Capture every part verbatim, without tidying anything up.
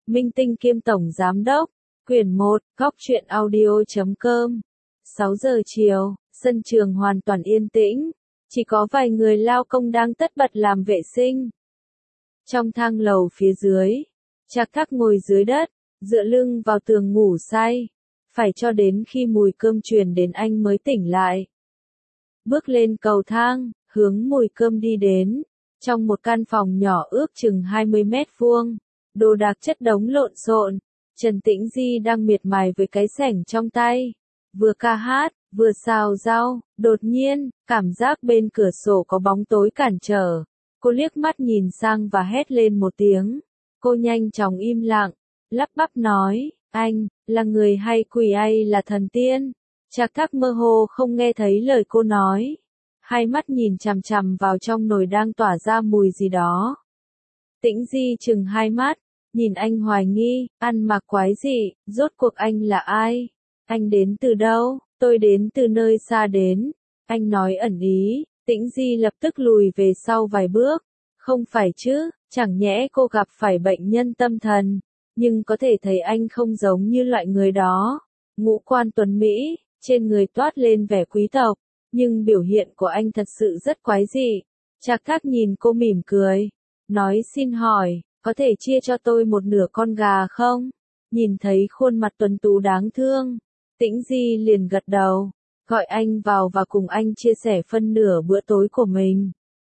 Minh Tinh kiêm tổng giám đốc. Quyển một, góc truyện audio chấm com. sáu giờ chiều, sân trường hoàn toàn yên tĩnh, chỉ có vài người lao công đang tất bật làm vệ sinh. Trong thang lầu phía dưới, Trạc Thác ngồi dưới đất, dựa lưng vào tường ngủ say, phải cho đến khi mùi cơm truyền đến anh mới tỉnh lại. Bước lên cầu thang, hướng mùi cơm đi đến, trong một căn phòng nhỏ ước chừng hai mươi mét vuông, đồ đạc chất đống lộn xộn, Trần Tĩnh Di đang miệt mài với cái xẻng trong tay, vừa ca hát, vừa xào rau. Đột nhiên, cảm giác bên cửa sổ có bóng tối cản trở. Cô liếc mắt nhìn sang và hét lên một tiếng. Cô nhanh chóng im lặng, lắp bắp nói, anh, là người hay quỷ hay là thần tiên? Trạc Thác mơ hồ không nghe thấy lời cô nói. Hai mắt nhìn chằm chằm vào trong nồi đang tỏa ra mùi gì đó. Tĩnh Di chừng hai mắt, nhìn anh hoài nghi, ăn mặc quái dị, rốt cuộc anh là ai? Anh đến từ đâu? Tôi đến từ nơi xa đến. Anh nói ẩn ý. Tĩnh Di lập tức lùi về sau vài bước. Không phải chứ, chẳng nhẽ cô gặp phải bệnh nhân tâm thần. Nhưng có thể thấy anh không giống như loại người đó. Ngũ quan tuấn Mỹ, trên người toát lên vẻ quý tộc. Nhưng biểu hiện của anh thật sự rất quái dị. Trạc Thác nhìn cô mỉm cười. Nói xin hỏi, có thể chia cho tôi một nửa con gà không? Nhìn thấy khuôn mặt tuấn tú đáng thương, Tĩnh Di liền gật đầu, gọi anh vào và cùng anh chia sẻ phân nửa bữa tối của mình.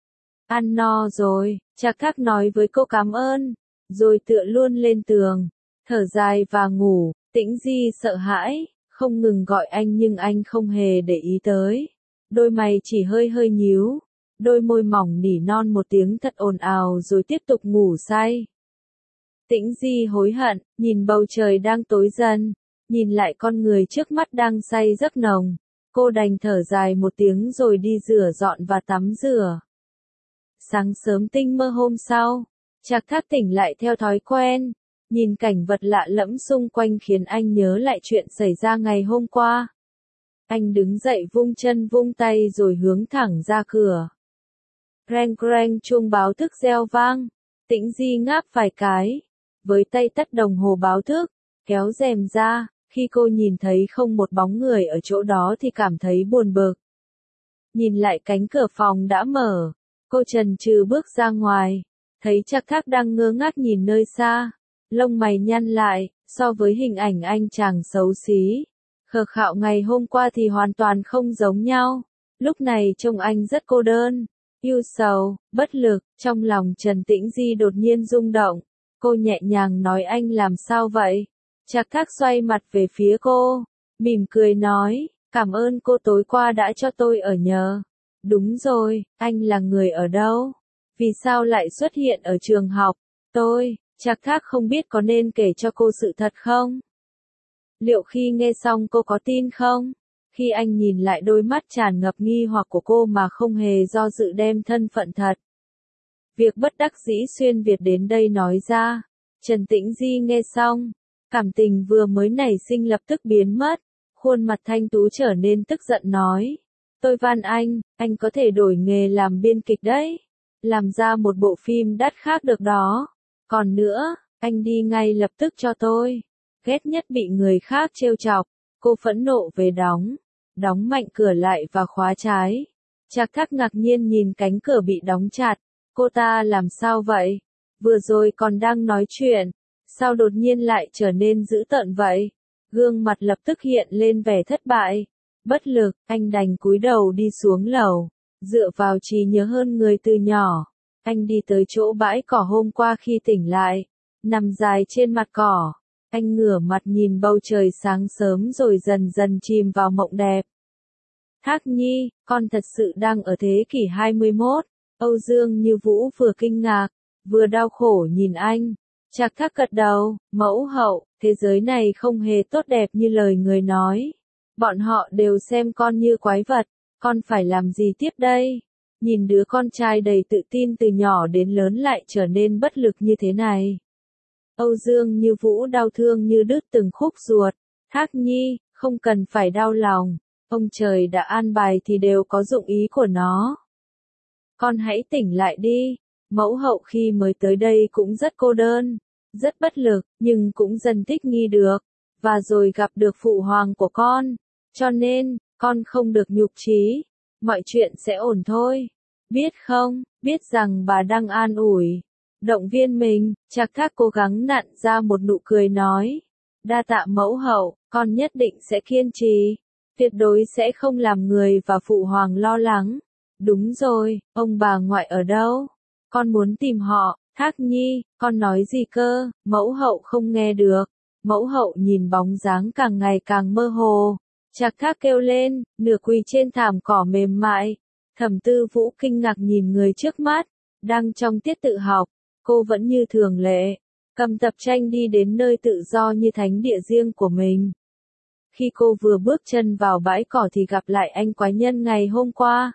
Ăn no rồi, Trạc Thác nói với cô cảm ơn, rồi tựa luôn lên tường, thở dài và ngủ. Tĩnh Di sợ hãi, không ngừng gọi anh nhưng anh không hề để ý tới. Đôi mày chỉ hơi hơi nhíu, đôi môi mỏng nỉ non một tiếng thật ồn ào rồi tiếp tục ngủ say. Tĩnh Di hối hận, nhìn bầu trời đang tối dần, nhìn lại con người trước mắt đang say giấc nồng, cô đành thở dài một tiếng rồi đi rửa dọn và tắm rửa. Sáng sớm tinh mơ hôm sau, Trạc Thác tỉnh lại theo thói quen, nhìn cảnh vật lạ lẫm xung quanh khiến anh nhớ lại chuyện xảy ra ngày hôm qua. Anh đứng dậy vung chân vung tay rồi hướng thẳng ra cửa. Reng reng chuông báo thức reo vang, Tĩnh Di ngáp vài cái, với tay tắt đồng hồ báo thức, kéo rèm ra, khi cô nhìn thấy không một bóng người ở chỗ đó thì cảm thấy buồn bực. Nhìn lại cánh cửa phòng đã mở, cô chần chừ bước ra ngoài, thấy Trạc Thác đang ngơ ngác nhìn nơi xa, lông mày nhăn lại, so với hình ảnh anh chàng xấu xí, khờ khạo ngày hôm qua thì hoàn toàn không giống nhau, lúc này trông anh rất cô đơn, ưu sầu, bất lực. Trong lòng Trần Tĩnh Di đột nhiên rung động, cô nhẹ nhàng nói anh làm sao vậy? Trạc Thác xoay mặt về phía cô, mỉm cười nói, cảm ơn cô tối qua đã cho tôi ở nhờ. Đúng rồi, anh là người ở đâu? Vì sao lại xuất hiện ở trường học? Tôi, Trạc Thác không biết có nên kể cho cô sự thật không? Liệu khi nghe xong cô có tin không? Khi anh nhìn lại đôi mắt tràn ngập nghi hoặc của cô mà không hề do dự đem thân phận thật. Việc bất đắc dĩ xuyên Việt đến đây nói ra. Trần Tĩnh Di nghe xong, cảm tình vừa mới nảy sinh lập tức biến mất, khuôn mặt thanh tú trở nên tức giận nói. Tôi van anh, anh có thể đổi nghề làm biên kịch đấy, làm ra một bộ phim đắt khác được đó. Còn nữa, anh đi ngay lập tức cho tôi. Ghét nhất bị người khác trêu chọc, cô phẫn nộ về đóng, đóng mạnh cửa lại và khóa trái. Trạc Thác ngạc nhiên nhìn cánh cửa bị đóng chặt, cô ta làm sao vậy? Vừa rồi còn đang nói chuyện, sao đột nhiên lại trở nên dữ tợn vậy? Gương mặt lập tức hiện lên vẻ thất bại, bất lực, anh đành cúi đầu đi xuống lầu, dựa vào trí nhớ hơn người từ nhỏ. Anh đi tới chỗ bãi cỏ hôm qua khi tỉnh lại, nằm dài trên mặt cỏ. Anh ngửa mặt nhìn bầu trời sáng sớm rồi dần dần chìm vào mộng đẹp. Thác Nhi, con thật sự đang ở thế kỷ hai mươi mốt, Âu Dương Như Vũ vừa kinh ngạc, vừa đau khổ nhìn anh. Trạc Thác gật đầu, mẫu hậu, thế giới này không hề tốt đẹp như lời người nói. Bọn họ đều xem con như quái vật, con phải làm gì tiếp đây? Nhìn đứa con trai đầy tự tin từ nhỏ đến lớn lại trở nên bất lực như thế này. Âu Dương Như Vũ đau thương như đứt từng khúc ruột. Thác Nhi, không cần phải đau lòng, ông trời đã an bài thì đều có dụng ý của nó. Con hãy tỉnh lại đi, mẫu hậu khi mới tới đây cũng rất cô đơn, rất bất lực, nhưng cũng dần thích nghi được, và rồi gặp được phụ hoàng của con. Cho nên, con không được nhục chí, mọi chuyện sẽ ổn thôi. Biết không, biết rằng bà đang an ủi, động viên mình. Trạc Thác cố gắng nặn ra một nụ cười nói, đa tạ mẫu hậu, con nhất định sẽ kiên trì, tuyệt đối sẽ không làm người và phụ hoàng lo lắng. Đúng rồi, ông bà ngoại ở đâu? Con muốn tìm họ. Thác Nhi, con nói gì cơ? Mẫu hậu không nghe được. Mẫu hậu nhìn bóng dáng càng ngày càng mơ hồ. Trạc Thác kêu lên, nửa quỳ trên thảm cỏ mềm mại. Thẩm Tư Vũ kinh ngạc nhìn người trước mắt, đang trong tiết tự học, cô vẫn như thường lệ, cầm tập tranh đi đến nơi tự do như thánh địa riêng của mình. Khi cô vừa bước chân vào bãi cỏ thì gặp lại anh quái nhân ngày hôm qua.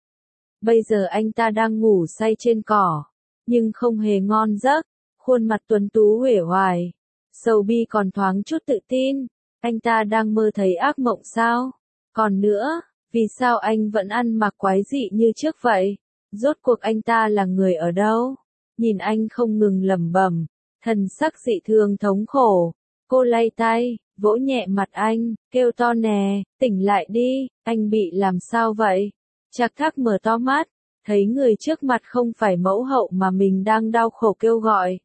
Bây giờ anh ta đang ngủ say trên cỏ, nhưng không hề ngon giấc, khuôn mặt tuấn tú uể oải, sầu bi còn thoáng chút tự tin. Anh ta đang mơ thấy ác mộng sao? Còn nữa, vì sao anh vẫn ăn mặc quái dị như trước vậy? Rốt cuộc anh ta là người ở đâu? Nhìn anh không ngừng lẩm bẩm, thần sắc dị thường thống khổ. Cô lay tay, vỗ nhẹ mặt anh, kêu to nè, tỉnh lại đi, anh bị làm sao vậy? Trạc Thác mở to mắt, thấy người trước mặt không phải mẫu hậu mà mình đang đau khổ kêu gọi.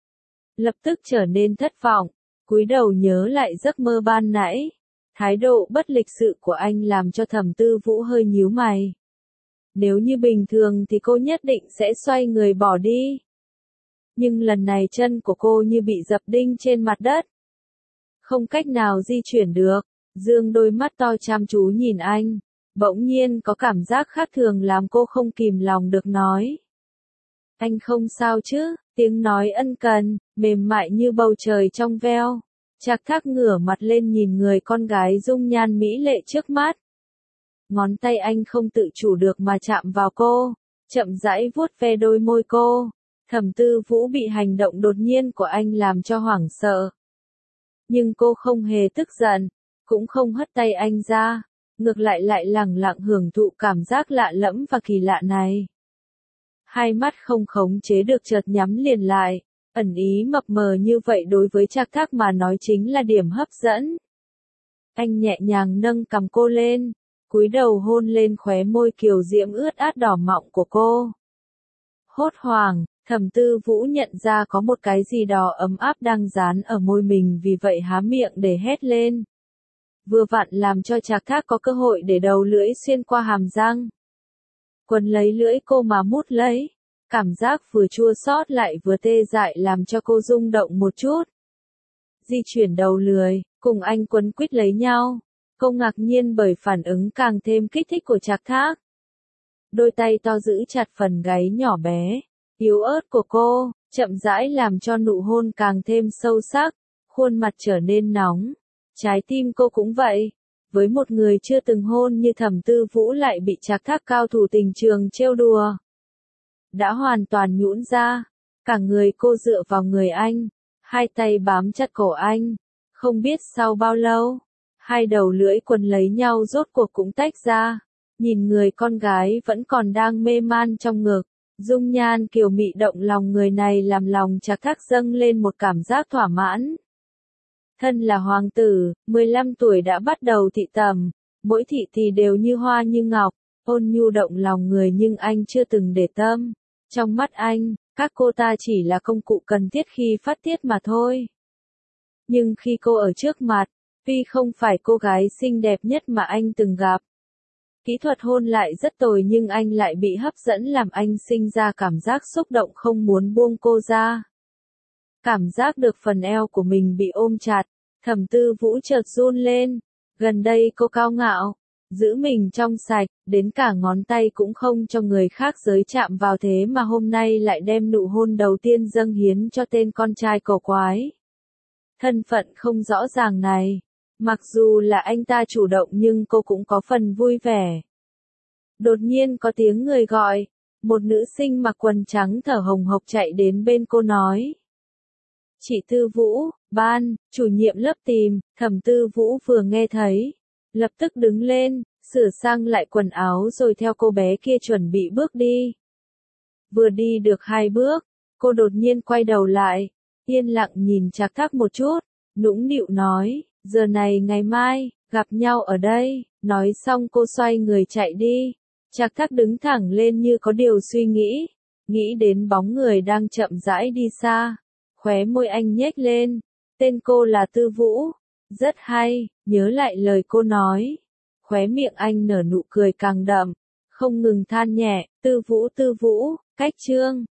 Lập tức trở nên thất vọng, cúi đầu nhớ lại giấc mơ ban nãy. Thái độ bất lịch sự của anh làm cho Thẩm Tư Vũ hơi nhíu mày. Nếu như bình thường thì cô nhất định sẽ xoay người bỏ đi. Nhưng lần này chân của cô như bị dập đinh trên mặt đất. Không cách nào di chuyển được, dương đôi mắt to chăm chú nhìn anh. Bỗng nhiên có cảm giác khác thường làm cô không kìm lòng được nói. Anh không sao chứ? Tiếng nói ân cần, mềm mại như bầu trời trong veo. Trạc Thác ngửa mặt lên nhìn người con gái dung nhan mỹ lệ trước mắt. Ngón tay anh không tự chủ được mà chạm vào cô, chậm rãi vuốt ve đôi môi cô. Thẩm Tư Vũ bị hành động đột nhiên của anh làm cho hoảng sợ. Nhưng cô không hề tức giận, cũng không hất tay anh ra, ngược lại lại lẳng lặng hưởng thụ cảm giác lạ lẫm và kỳ lạ này. Hai mắt không khống chế được chợt nhắm liền lại, ẩn ý mập mờ như vậy đối với Trạc Thác mà nói chính là điểm hấp dẫn. Anh nhẹ nhàng nâng cằm cô lên, cúi đầu hôn lên khóe môi kiều diễm ướt át đỏ mọng của cô. Hốt hoảng, Thẩm Tư Vũ nhận ra có một cái gì đó ấm áp đang dán ở môi mình, vì vậy há miệng để hét lên. Vừa vặn làm cho Trạc Thác có cơ hội để đầu lưỡi xuyên qua hàm răng. Quấn lấy lưỡi cô mà mút lấy, cảm giác vừa chua xót lại vừa tê dại làm cho cô rung động một chút. Di chuyển đầu lưỡi, cùng anh quấn quýt lấy nhau, cô ngạc nhiên bởi phản ứng càng thêm kích thích của Trạc Thác. Đôi tay to giữ chặt phần gáy nhỏ bé, yếu ớt của cô, chậm rãi làm cho nụ hôn càng thêm sâu sắc, khuôn mặt trở nên nóng. Trái tim cô cũng vậy. Với một người chưa từng hôn như Thẩm Tư Vũ lại bị Trạc Thác cao thủ tình trường trêu đùa. Đã hoàn toàn nhũn ra, cả người cô dựa vào người anh, hai tay bám chặt cổ anh. Không biết sau bao lâu, hai đầu lưỡi quấn lấy nhau rốt cuộc cũng tách ra. Nhìn người con gái vẫn còn đang mê man trong ngực, dung nhan kiều mị động lòng người này làm lòng Trạc Thác dâng lên một cảm giác thỏa mãn. Thân là hoàng tử, mười lăm tuổi đã bắt đầu thị tầm, mỗi thị thì đều như hoa như ngọc, ôn nhu động lòng người nhưng anh chưa từng để tâm. Trong mắt anh, các cô ta chỉ là công cụ cần thiết khi phát tiết mà thôi. Nhưng khi cô ở trước mặt, tuy không phải cô gái xinh đẹp nhất mà anh từng gặp, kỹ thuật hôn lại rất tồi nhưng anh lại bị hấp dẫn làm anh sinh ra cảm giác xúc động không muốn buông cô ra. Cảm giác được phần eo của mình bị ôm chặt, Thẩm Tư Vũ chợt run lên. Gần đây cô cao ngạo, giữ mình trong sạch, đến cả ngón tay cũng không cho người khác giới chạm vào, thế mà hôm nay lại đem nụ hôn đầu tiên dâng hiến cho tên con trai cổ quái. Thân phận không rõ ràng này, mặc dù là anh ta chủ động nhưng cô cũng có phần vui vẻ. Đột nhiên có tiếng người gọi, một nữ sinh mặc quần trắng thở hồng hộc chạy đến bên cô nói. Chị Tư Vũ, ban, chủ nhiệm lớp tìm. Thẩm Tư Vũ vừa nghe thấy, lập tức đứng lên, sửa sang lại quần áo rồi theo cô bé kia chuẩn bị bước đi. Vừa đi được hai bước, cô đột nhiên quay đầu lại, yên lặng nhìn Trác Thác một chút, nũng nịu nói, giờ này ngày mai, gặp nhau ở đây, nói xong cô xoay người chạy đi. Trác Thác đứng thẳng lên như có điều suy nghĩ, nghĩ đến bóng người đang chậm rãi đi xa, khóe môi anh nhếch lên, tên cô là Tư Vũ, rất hay, nhớ lại lời cô nói, khóe miệng anh nở nụ cười càng đậm, không ngừng than nhẹ, Tư Vũ Tư Vũ, cách chương